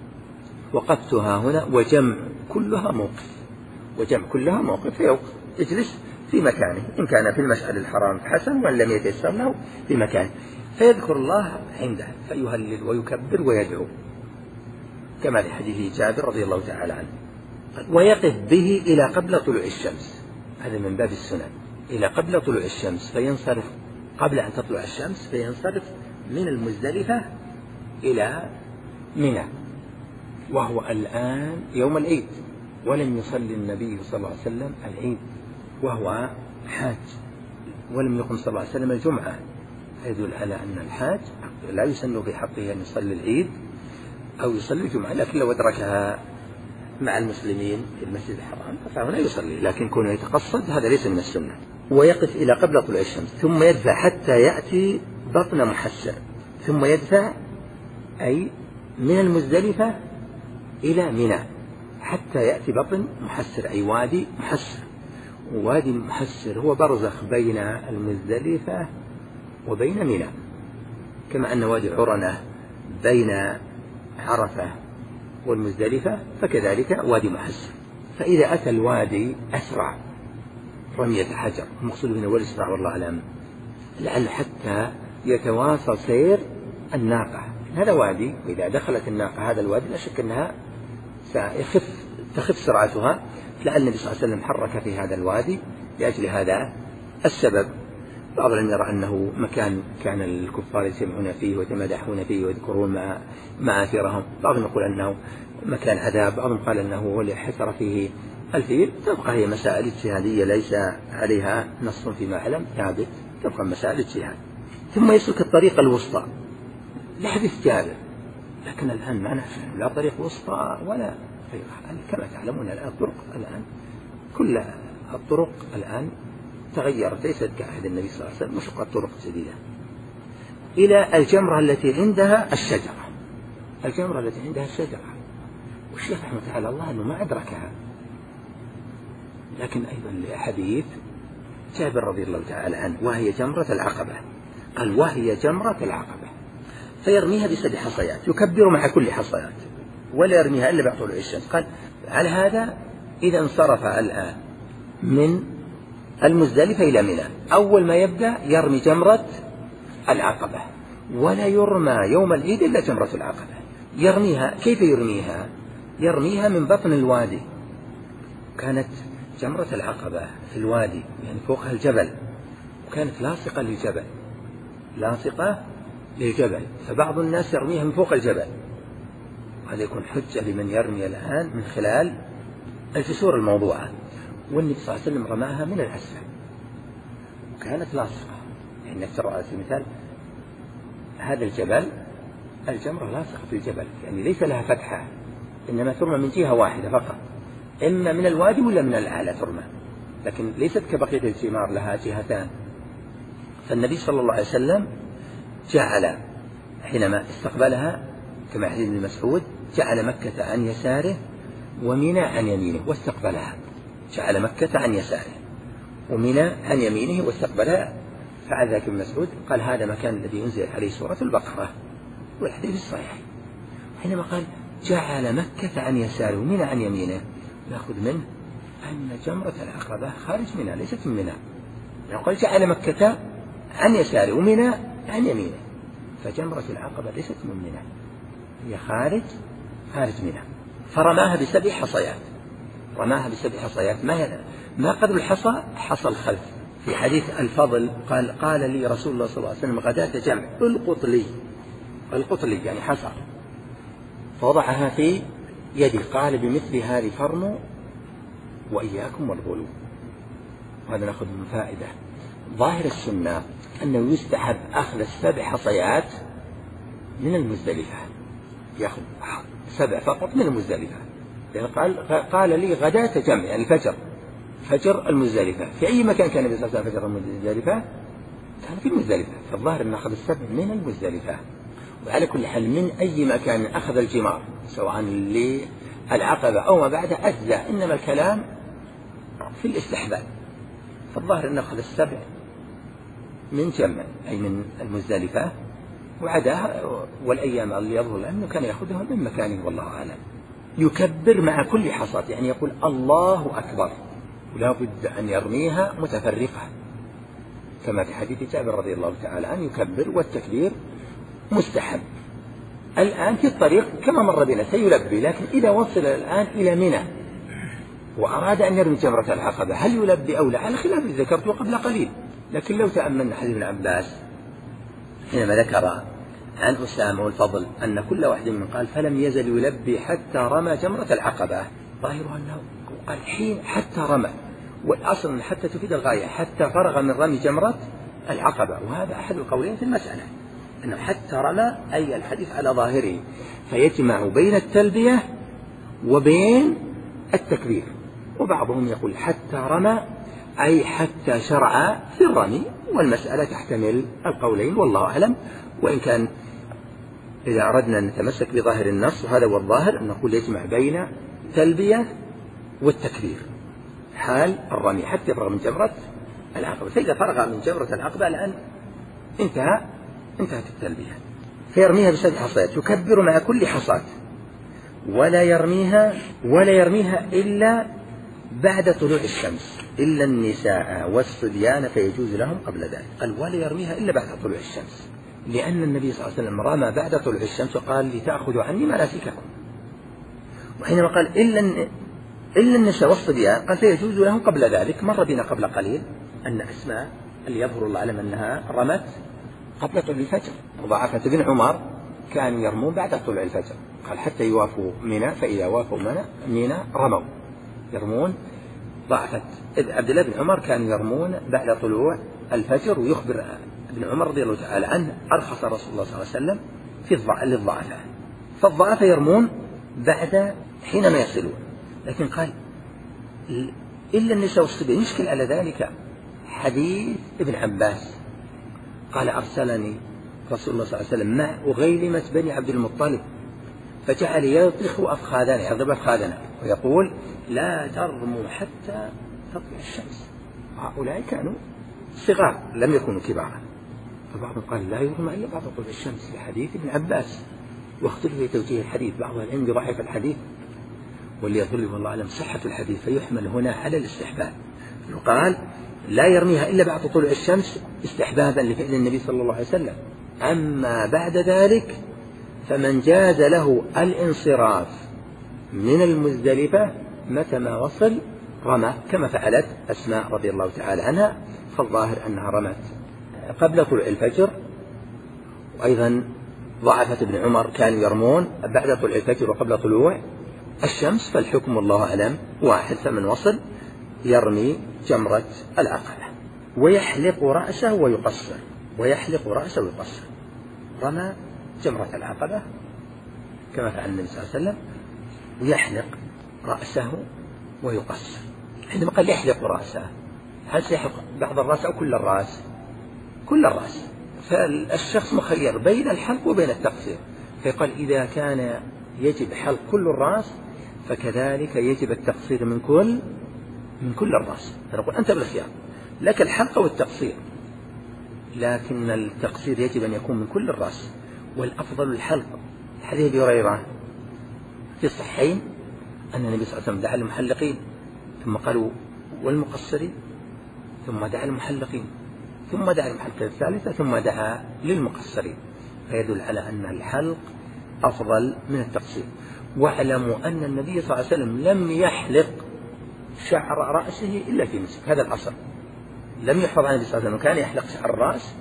وقفتها هنا وجمع كلها موقف، وجمع كلها موقف، يجلس في مكانه، إن كان في المشعر الحرام حسن، وإن لم يتيسر له في مكانه، فيذكر الله عنده فيهلل ويكبر ويدعو كما في حديث جابر رضي الله تعالى عنه. ويقف به إلى قبل طلوع الشمس، هذا من باب السنن، إلى قبل طلوع الشمس، فينصرف قبل أن تطلع الشمس، فينصرف من المزدلفة إلى منى، وهو الآن يوم العيد، ولم يصلي النبي صلى الله عليه وسلم العيد وهو حاج، ولم يقم صلى الله عليه وسلم الجمعة، يدل على أن الحاج لا يسن بحقه أن يصلي العيد أو يصلي الجمعة، لكن لو أدركها مع المسلمين في المسجد الحرام فهنا يصلي، لكن كونه يتقصد هذا ليس من السنة. ويقف إلى قبل طلوع الشمس ثم يدفع حتى يأتي بطن محسر، ثم يدفع أي من المزدلفة إلى منى حتى يأتي بطن محسر، أي وادي محسر. ووادي محسر هو برزخ بين المزدلفة وبين منى، كما أن وادي عرنة بين عرفة والمزدلفة، فكذلك وادي محسر. فإذا أتى الوادي أسرع رمية حجر، المقصود هنا والإسراع والله أعلم، لعل حتى يتواصل سير الناقة. هذا وادي، وإذا دخلت الناقة هذا الوادي لا شك أنها سيخف تخف سرعتها، لعل النبي صلى الله عليه وسلم حرك في هذا الوادي لأجل هذا السبب. بعض العلماء يرى أنه مكان كان الكفار يجتمعون فيه ويتمادحون فيه ويذكرون مآثرهم، بعضهم يقول أنه مكان عذاب، بعضهم قال أنه هو اللي حسر فيه الفيل. تبقى هي مسائل اجتهادية ليس عليها نص فيما أعلم ثابت، تبقى مسائل اجتهاد. ثم يسلك الطريق الوسطى لحديث جابر، لكن الآن ما نفهم لا طريق وسطى ولا غيرها، كما تعلمون الآن الطرق الآن كل الطرق الآن تغيرت، ليست كعهد النبي صلى الله عليه وسلم، مشقة طرق جديدة. إلى الجمرة التي عندها الشجرة، الجمرة التي عندها الشجرة، والشيخ رحمه تعالى الله أنه ما أدركها، لكن أيضا لحديث جابر رضي الله تعالى عنه وهي جمرة العقبة، قال وهي جمرة العقبة، فيرميها بسبع حصيات، يكبر مع كل حصيات ولا يرميها إلا بعد طلوع الشمس. قال على هذا إذا انصرف الآن من المزدلفة إلى منى، أول ما يبدأ يرمي جمرة العقبة، ولا يرمى يوم العيد إلا جمرة العقبة. يرميها كيف يرميها؟ يرميها من بطن الوادي، كانت جمرة العقبة في الوادي يعني فوقها الجبل، وكانت لاصقة للجبل، لاصقة للجبل، فبعض الناس يرميها من فوق الجبل، وهذا يكون حجة لمن يرمي الآن من خلال الجسور الموضوعة. والنبي صلى الله عليه وسلم رماها من الأسفل وكانت لاصقة، يعني ترى مثال هذا الجبل، الجمرة لاصقة في الجبل، يعني ليس لها فتحة، إنما ترمى من جهة واحدة فقط، إما من الوادي ولا من الأعلى ترمى، لكن ليست كبقية الجمار لها جهتان. فالنبي صلى الله عليه وسلم جعل حينما استقبلها كما حديث ابن مسعود جعل مكة عن يساره ومنى عن يمينه واستقبلها، جعل مكة عن يساره ومنى عن يمينه واستقبلها. فعل ذلك ابن مسعود قال هذا مكان الذي أنزل عليه سورة البقرة، والحديث الصحيح. حينما قال جعل مكة عن يساره ومنى عن يمينه، نأخذ منه أن جمرة العقبة خارج منى ليست من منى، قال جعل مكة عن يساره ومنى عن يمينه، فجمرة العقبة ليست من منى، هي خارج خارج منى، فرماها بسبع حصيات، رماها بسبع حصيات. ما هي ما قدر الحصى؟ حصى الخلف. في حديث الفضل قال قال لي رسول الله صلى الله عليه وسلم غداة جمع القط لي، القط لي يعني حصى، فوضعها في يدي قال بمثل هذه فرموا وإياكم والغلو. وهذا نأخذ من فائدة ظاهر السنة أنه يستحب أخذ السبع حصيات من المزدلفة، يأخذ سبع فقط من المزدلفة، يعني قال قال لي غداة جمع يعني فجر، فجر المزدلفة. في أي مكان كان يصلي فجر المزدلفة؟ كان في المزدلفة، فالظاهر أن أخذ السبع من المزدلفة. وعلى كل حال من أي مكان أخذ الجمار سواء للعقبة أو ما بعدها أجزاء، إنما الكلام في الاستحباب. فالظاهر أن أخذ السبع من جمع أي من المزدلفة، وعداها والأيام اللي يظهر أنه كان يأخذها من مكانه والله أعلم. يكبر مع كل حصاة، يعني يقول الله أكبر، ولا بد أن يرميها متفرقة كما في حديث جابر رضي الله تعالى عنه، يكبر والتكبير مستحب. الآن في الطريق كما مر بنا سيلبي، لكن إذا وصل الآن إلى منى وأراد أن يرمي جمرة العقبة هل يلبي أو لا؟ على خلاف اللي ذكرته قبل قليل. لكن لو تأملنا حديث ابن عباس حينما ذكر عن أسامة والفضل أن كل واحد من قال فلم يزل يلبي حتى رمى جمرة العقبة، ظاهره أنه قال حين حتى رمى، والأصل حتى تفيد الغاية، حتى فرغ من رمي جمرة العقبة. وهذا أحد القولين في المسألة، أنه حتى رمى أي الحديث على ظاهره، فيجمع بين التلبية وبين التكبير. وبعضهم يقول حتى رمى أي حتى شرع في الرمي، والمسألة تحتمل القولين والله أعلم. وإن كان إذا أردنا أن نتمسك بظاهر النص وهذا هو الظاهر أن نقول يجمع بين التلبية والتكبير حال الرمي حتى يفرغ من جمرة العقبة. فإذا فرغ من جمرة العقبة الآن انتهى انتهت التلبية، فيرميها بسبع حصيات، يكبر مع كل حصاة، ولا يرميها ولا يرميها إلا بعد طلوع الشمس إلا النساء والصبيان فيجوز لهم قبل ذلك. قال ولا يرميها إلا بعد طلوع الشمس، لأن النبي صلى الله عليه وسلم رمى بعد طلوع الشمس وقال لتأخذوا عني مناسككم. وحينما قال إلا إلا النساء والصبيان قال فيجوز لهم قبل ذلك. مر بنا قبل قليل أن أسماء اللي يظهر الله أعلم أنها رمت قبل طلوع الفجر، وضعفة بن عمر كانوا يرمون بعد طلوع الفجر، قال حتى يوافوا منى، فإذا وافوا منى رموا يرمون. ضعفت عبد الله بن عمر كانوا يرمون بعد طلوع الفجر. ويخبر ابن عمر رضي الله تعالى عنه أرخص رسول الله صلى الله عليه وسلم في للضعفاء، فالضعفاء يرمون بعد حينما يصلون. لكن قال إلا النساء والصبيان. يشكل على ذلك حديث ابن عباس قال أرسلني رسول الله صلى الله عليه وسلم مع أغيلمة بني عبد المطلب فجعل يطخ أفخاذنا يضرب أفخاذنا ويقول لا ترموا حتى تطلع الشمس. هؤلاء كانوا صغار لم يكونوا كبارا، فبعضهم قال لا يرمى إلا بعد طلوع الشمس لحديث ابن عباس. واختلف في توجيه الحديث، بعض العلم يضعف الحديث واللي يظل والله أعلم صحة الحديث، فيحمل هنا على الاستحباب. يقال لا يرميها إلا بعد طلوع الشمس استحبابا لفعل النبي صلى الله عليه وسلم. أما بعد ذلك فمن جاز له الانصراف من المزدلفة متى ما وصل رمى، كما فعلت أسماء رضي الله تعالى عنها، فالظاهر أنها رمت قبل طلوع الفجر. وأيضا ضعفة ابن عمر كانوا يرمون بعد طلوع الفجر وقبل طلوع الشمس، فالحكم الله أعلم واحد، فمن وصل يرمي جمرة العقبة ويحلق رأسه ويقصر، ويحلق رأسه ويقصر. رمى جمرة العقبة كما فعل النبي صلى الله عليه وسلم، ويحلق رأسه ويقصر. عندما قال يحلق رأسه هل سيحلق بعض الرأس أو كل الرأس؟ كل الرأس. فالشخص مخير بين الحلق وبين التقصير، فيقال إذا كان يجب حلق كل الرأس فكذلك يجب التقصير من كل من كل الرأس. فنقول أنت بالخيار، لك الحلق والتقصير، لكن التقصير يجب أن يكون من كل الرأس، والأفضل الحلق. حديث أبي هريرة في الصحيحين أن النبي صلى الله عليه وسلم دعا المحلقين ثم قالوا والمقصرين، ثم دعا المحلقين، ثم دعا المحلقين الثالثة، ثم دعا للمقصرين، فيدل على أن الحلق أفضل من التقصير. واعلموا أن النبي صلى الله عليه وسلم لم يحلق شعر رأسه إلا في نسك. هذا الأصل، لم يحفظ عن النبي صلى الله عليه وسلم كان يحلق شعر الرأس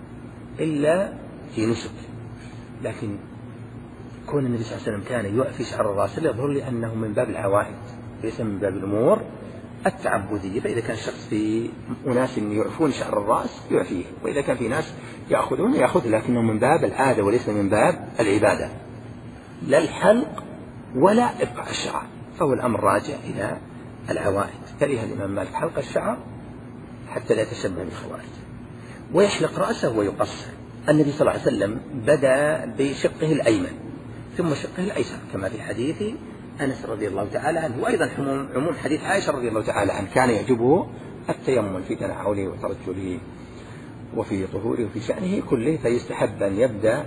إلا في نسك. لكن كون النبي صلى الله عليه وسلم كان يعفي شعر الرأس يظهر لي أنه من باب العوائد ليس من باب الأمور التعبدية. فإذا كان شخص في أناس يعفون شعر الرأس يعفيه، وإذا كان في ناس يأخذون يأخذ، لكنه من باب العادة وليس من باب العبادة، لا الحلق ولا إبقاء الشعر، فهو الأمر راجع إلى العوائد. كره الإمام مالك حلق الشعر حتى لا يتشبه بالخوارج. ويحلق رأسه ويقصر. النبي صلى الله عليه وسلم بدأ بشقه الأيمن ثم شقه الأيسر كما في حديث أنس رضي الله تعالى عنه، وأيضا عموم حديث عائشة رضي الله تعالى عنه كان يعجبه التيمم في تنعله وترجله وفي طهوره وفي شأنه كله، فيستحب أن يبدأ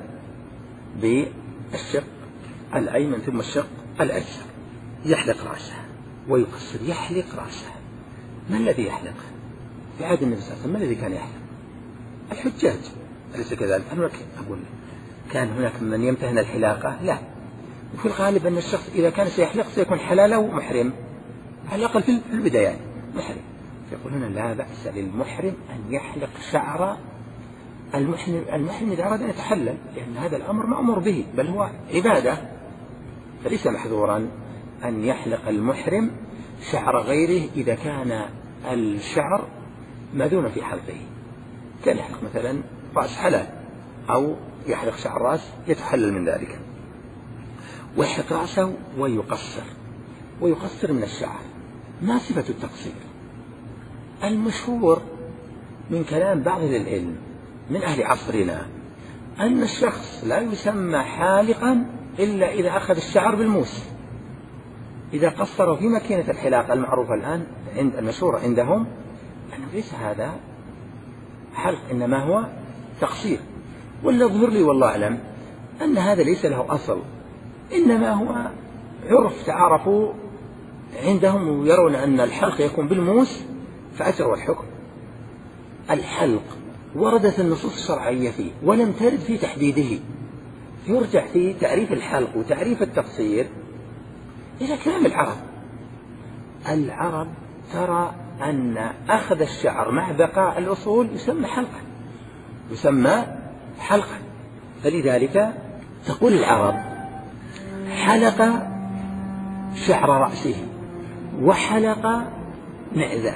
بالشق الأيمن ثم الشق الأيسر. يحلق رأسه ويقصر. يحلق رأسه. ما الذي يحلق؟ في عهد النبي صلى الله عليه وسلم ما الذي كان يحلق؟ الحجاج، أليس كذلك؟ هناك أقول كان هناك من يمتهن الحلاقة؟ لا. وفي الغالب أن الشخص إذا كان سيحلق سيكون حلاله محرم على الأقل في البداية محرم. يقولون لا بأس للمحرم أن يحلق شعر المحرم. المحرم إذا أراد أن يتحلل، لأن هذا الأمر مأمور به بل هو عبادة، فليس محظورا أن يحلق المحرم شعر غيره إذا كان الشعر ماذون في حلقه. كان يحلق مثلا رأس حلال أو يحلق شعر رأس يتحلل من ذلك. ويحلق رأسه ويقصر. ويقصر من الشعر. ما صفة التقصير؟ المشهور من كلام بعض العلم من أهل عصرنا أن الشخص لا يسمى حالقا إلا إذا أخذ الشعر بالموس. إذا قصروا في ماكينة الحلاقة المعروفة الآن عند المشهور عندهم أنه ليس هذا حلق إنما هو تقصير. ولا يظهر لي والله أعلم أن هذا ليس له أصل، إنما هو عرف تعارفوا عندهم ويرون أن الحلق يكون بالموس فأجروا الحكم. الحلق وردت النصوص الشرعية فيه ولم ترد في تحديده. يرجع في تعريف الحلق وتعريف التقصير إلى كلام العرب. العرب ترى أن أخذ الشعر مع بقاء الأصول يسمى حلقا يسمى حلقا فلذلك تقول العرب حلق شعر رأسه وحلق معزه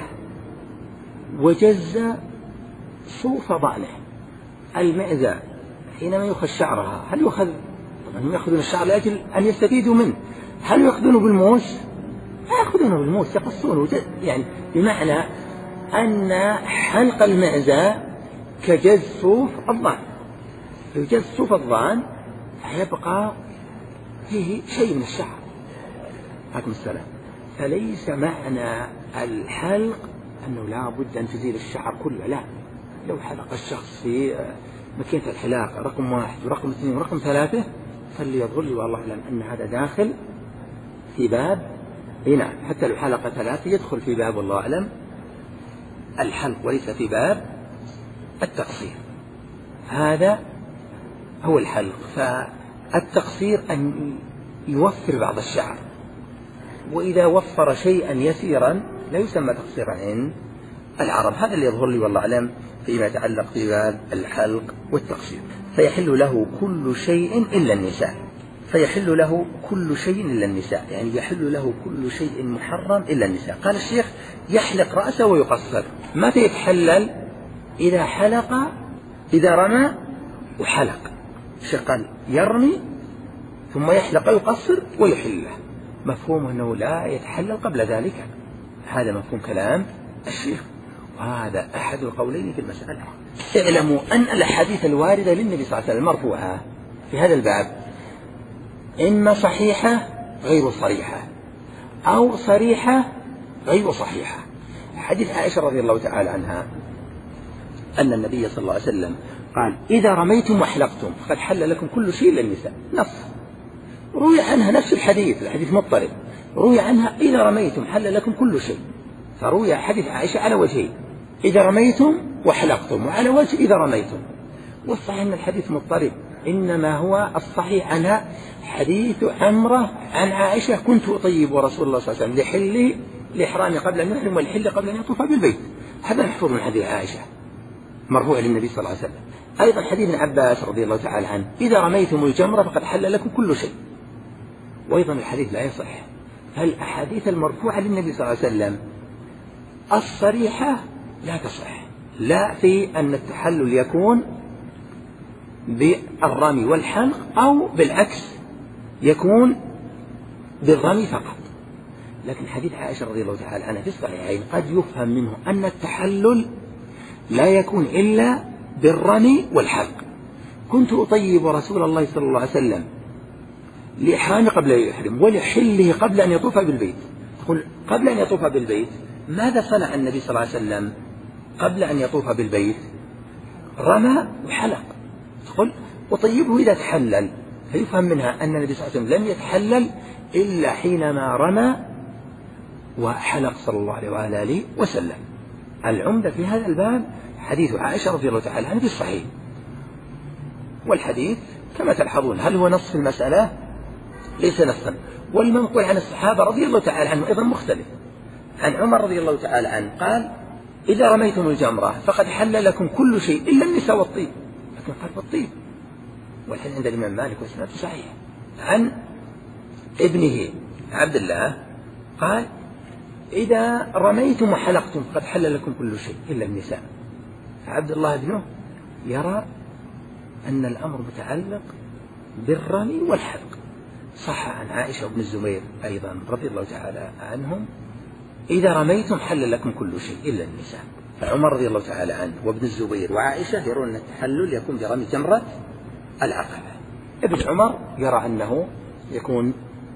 وجز صوف ضأنه. المعزة حينما يؤخذ شعرها هل يؤخذ؟ طبعا يأخذون الشعر لأجل أن يستفيدوا منه. هل يأخذونه بالموس؟ لا يأخذونه بالموس، يقصونه يعني بمعنى أن حلق المعزة كجز صوف الضأن. لو جز صوف الضأن فيبقى فيه شيء من الشعر. عليكم السلام. فليس معنى الحلق أنه لا بد أن تزيل الشعر كله، لا. لو حلق الشخص في مكينة الحلاقة رقم واحد ورقم اثنين ورقم ثلاثة فليظهر لي والله أعلم أن هذا داخل في باب هنا، حتى لو حلق ثلاثة يدخل في باب والله أعلم الحلق وليس في باب التقصير. هذا هو الحلق. فالتقصير أن يوفر بعض الشعر، وإذا وفر شيئا يسيرا لا يسمى تقصيرا عند العرب. هذا اللي يظهر لي والله أعلم فيما يتعلق بباب الحلق والتقصير. فيحل له كل شيء إلا النساء. فيحل له كل شيء إلا النساء، يعني يحل له كل شيء محرم إلا النساء. قال الشيخ يحلق رأسه ويقصر. متى يتحلل؟ إذا حلق، إذا رمى وحلق. الشيخ قال يرمي ثم يحلق ويقصر ويحل له. مفهوم أنه لا يتحلل قبل ذلك. هذا مفهوم كلام الشيخ، وهذا أحد القولين في المسألة. اعلموا أن الأحاديث الواردة للنبي صلى الله عليه وسلم المرفوعة في هذا الباب إما صحيحة غير صريحة أو صريحة غير صحيحة. حديث عائشة رضي الله تعالى عنها أن النبي صلى الله عليه وسلم قال إذا رميتم وحلقتم فقد حل لكم كل شيء للنساء. نص روي عنها نفس الحديث، الحديث مضطرب، روي عنها إذا رميتم حل لكم كل شيء. فروي حديث عائشة على وجهين، إذا رميتم وحلقتم، وعلى وجه إذا رميتم. والصحيح أن الحديث مضطرب، إنما هو الصحيح عنها حديث عمرة عن عائشة كنت أطيب رسول الله صلى الله عليه وسلم لحلي لإحرامي قبل أن يحرم والحل قبل أن يطوف بالبيت. هذا محفوظ من حديث عائشة مرفوع للنبي صلى الله عليه وسلم. أيضا حديث ابن عباس رضي الله تعالى عنه إذا رميتم الجمرة فقد حل لكم كل شيء. وأيضا الحديث لا يصح. فالأحاديث المرفوعة للنبي صلى الله عليه وسلم الصريحة لا تصح، لا في أن التحلل يكون بالرمي والحلق أو بالعكس يكون بالرمي فقط. لكن حديث عائشة رضي الله تعالى عنها في الصحيحين قد يفهم منه أن التحلل لا يكون إلا بالرمي والحلق. كنت أطيب رسول الله صلى الله عليه وسلم لإحرامه قبل أن يحرم ولحله قبل أن يطوف بالبيت. تقول قبل أن يطوف بالبيت ماذا صنع النبي صلى الله عليه وسلم قبل أن يطوف بالبيت؟ رمى وحلق. تقول أطيبه إذا تحلل، فيفهم منها أن النبي صلى الله عليه وسلم لم يتحلل إلا حينما رمى وحلق صلى الله عليه وآله وسلم. العمدة في هذا الباب حديث عائشة رضي الله تعالى عنها في الصحيح. والحديث كما تلحظون هل هو نص في المسألة؟ ليس نصا. والمنقول عن الصحابة رضي الله تعالى عنهم أيضا مختلف. عن عمر رضي الله تعالى عنه قال إذا رميتم الجمرة فقد حل لكم كل شيء إلا النساء والطيب. لكن قال والطيب، والحين عند الإمام مالك وسنده صحيح. عن ابنه عبد الله قال إذا رميتم وحلقتم فقد حل لكم كل شيء إلا النساء. فعبد الله ابنه يرى أن الأمر متعلق بالرمي والحلق. صح عن عائشة وابن الزبير أيضا رضي الله تعالى عنهم إذا رميتم حل لكم كل شيء إلا النساء. فعمر رضي الله تعالى عنه وابن الزبير وعائشة يرون أن التحلل يكون برمي جمرة العقبة. ابن عمر يرى أنه يكون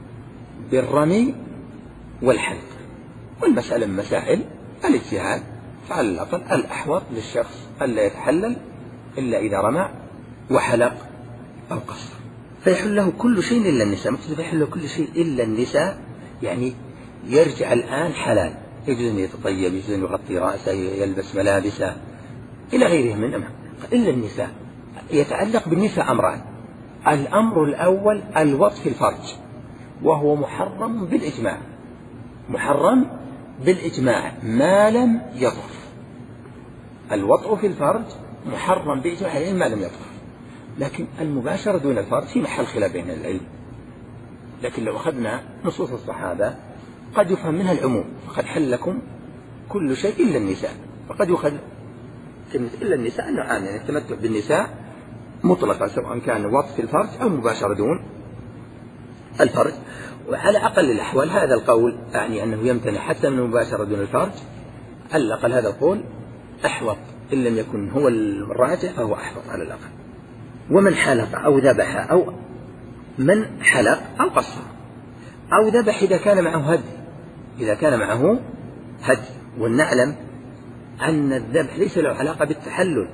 بالرمي والحلق. والمسألة من مسائل الاجتهاد، فعلى الأقل الأحوط للشخص ألا يتحلل إلا إذا رمى وحلق أو قصر، فيحل له كل شيء إلا النساء. مقصود فيحل له كل شيء إلا النساء يعني يرجع الآن حلال، يجوز أن يتطيب، يجوز أن يغطي رأسه، يلبس ملابسه إلى غيره من أمر. إلا النساء يتعلق بالنساء أمران. الأمر الأول الوطء في الفرج، وهو محرم بالإجماع، محرم بالإجماع ما لم يطهر. الوطء في الفرج محرم بإجماع العلم ما لم يطهر. لكن المباشرة دون الفرج في محل خلاف بين العلم. لكن لو أخذنا نصوص الصحابة قد يفهم منها العموم، فقد حل لكم كل شيء إلا النساء. فقد يؤخذ كلمة إلا النساء أنه عام، يعني التمتع بالنساء مطلقا سواء كان وطء في الفرج أو مباشرة دون الفرج. وعلى أقل الأحوال هذا القول يعني أنه يمتنع حتى من المباشرة دون الفرج، على الأقل هذا القول أحوط، إن لم يكن هو الراجح فهو أحوط على الأقل. ومن حلق أو ذبح أو من حلق أو قصر أو ذبح إذا كان معه هدي، إذا كان معه هدي. ولنعلم أن الذبح ليس له علاقة بالتحلل،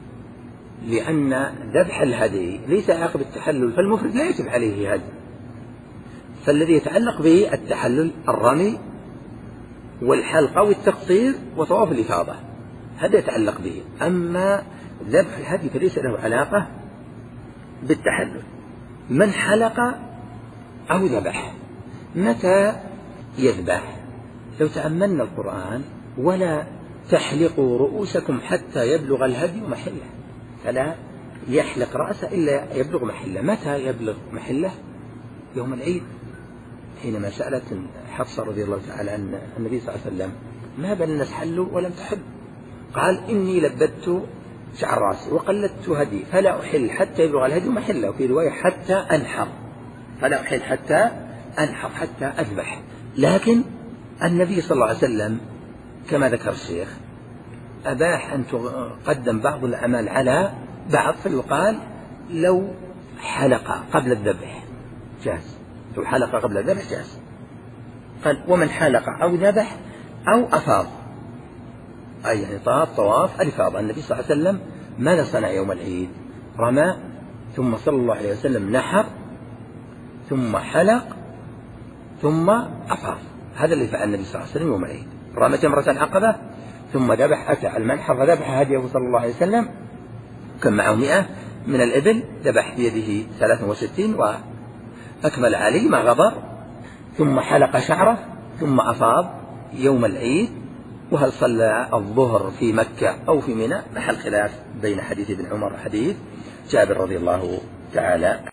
لأن ذبح الهدي ليس علاقة بالتحلل، فالمفرد لا يجب عليه هدي. فالذي يتعلق به التحلل الرمي والحلق أو التقصير وطواف الإفاضة، هذا يتعلق به. أما ذبح الهدي فليس له علاقة بالتحلل. من حلق أو ذبح متى يذبح؟ لو تأملنا القرآن ولا تحلقوا رؤوسكم حتى يبلغ الهدي محله، فلا يحلق رأسه إلا يبلغ محله. متى يبلغ محله؟ يوم العيد، حينما سألت حفصة رضي الله تعالى عن النبي صلى الله عليه وسلم ما بال الناس حلوا ولم تحل؟ قال إني لبدت شعر رأسي وقلدت هدي فلا أحل حتى يبلغ الهدي محله، وفي رواية حتى أنحر، فلا أحل حتى أنحر حتى أذبح. لكن النبي صلى الله عليه وسلم كما ذكر الشيخ أباح أن تقدم بعض الأعمال على بعض، فيقال لو حلق قبل الذبح جاز، لو حلق قبل الذبح جاز. قال ومن حلق أو ذبح أو أفاض، أي يعني طاف طواف الإفاضة. النبي صلى الله عليه وسلم ماذا صنع يوم العيد؟ رمى، ثم صلى الله عليه وسلم نحر، ثم حلق، ثم أفاض. هذا اللي فعل النبي صلى الله عليه وسلم يوم العيد. رمى جمرة العقبة ثم ذبح، أتى المنحر فذبح هديه صلى الله عليه وسلم، كان معه مئة من الإبل، ذبح بيده ثلاثة وستين أكمل عليه ما غبر، ثم حلق شعره ثم أفاض يوم العيد. وهل صلى الظهر في مكة أو في منى محل خلاف بين حديث ابن عمر وحديث جابر رضي الله تعالى